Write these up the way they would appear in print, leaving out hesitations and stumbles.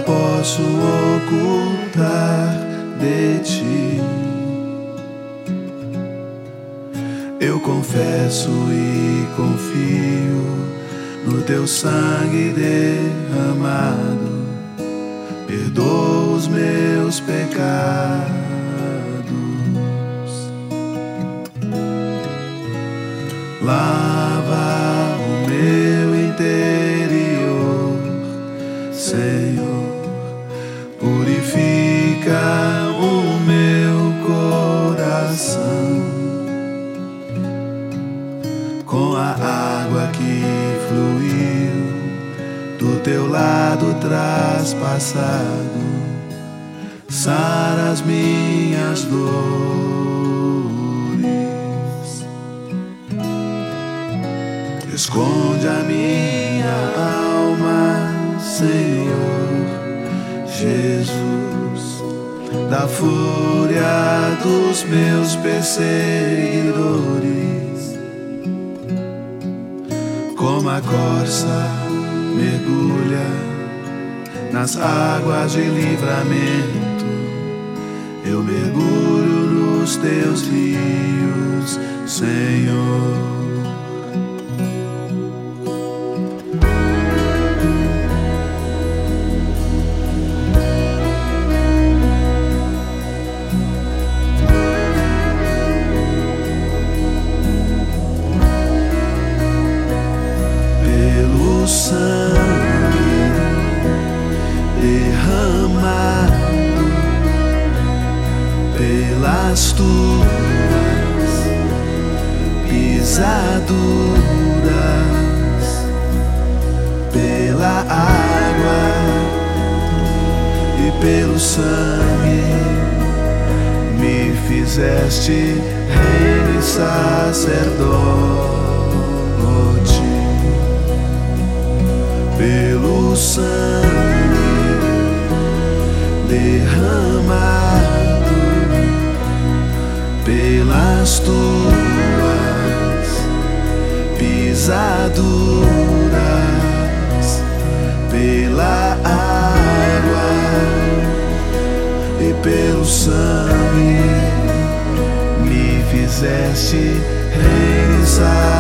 posso ocultar de ti. Eu confesso e confio no teu sangue derramado. Perdoa os meus pecados. Lava o meu interior, Senhor. Purifica o meu coração com a água que fluiu do teu lado traspassado. Sara as minhas dores. Esconde a minha alma, Senhor Jesus, da fúria dos meus perseguidores. Como a corça mergulha nas águas de livramento, eu mergulho nos teus rios, Senhor. Pelo sangue derramado, pelas tuas pisaduras, pela água e pelo sangue, me fizeste rei e sacerdote. Pelo sangue derramado, pelas tuas pisaduras, pela água e pelo sangue, me fizeste rei e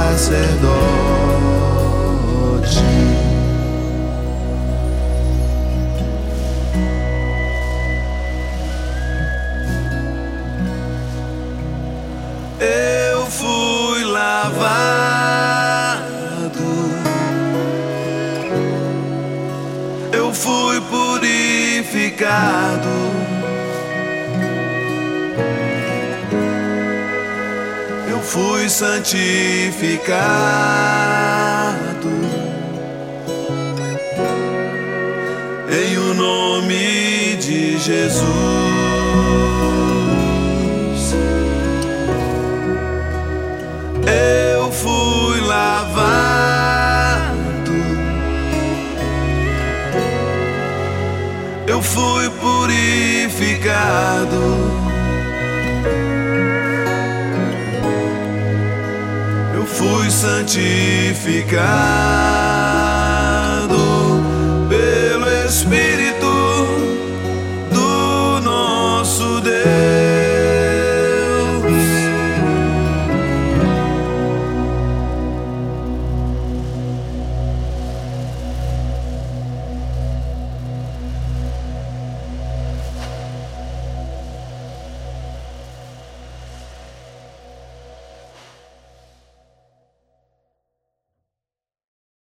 sacerdote. Eu fui lavado, eu fui purificado, eu fui santificado em o nome de Jesus. Eu fui lavado, eu fui purificado, eu fui santificado pelo Espírito.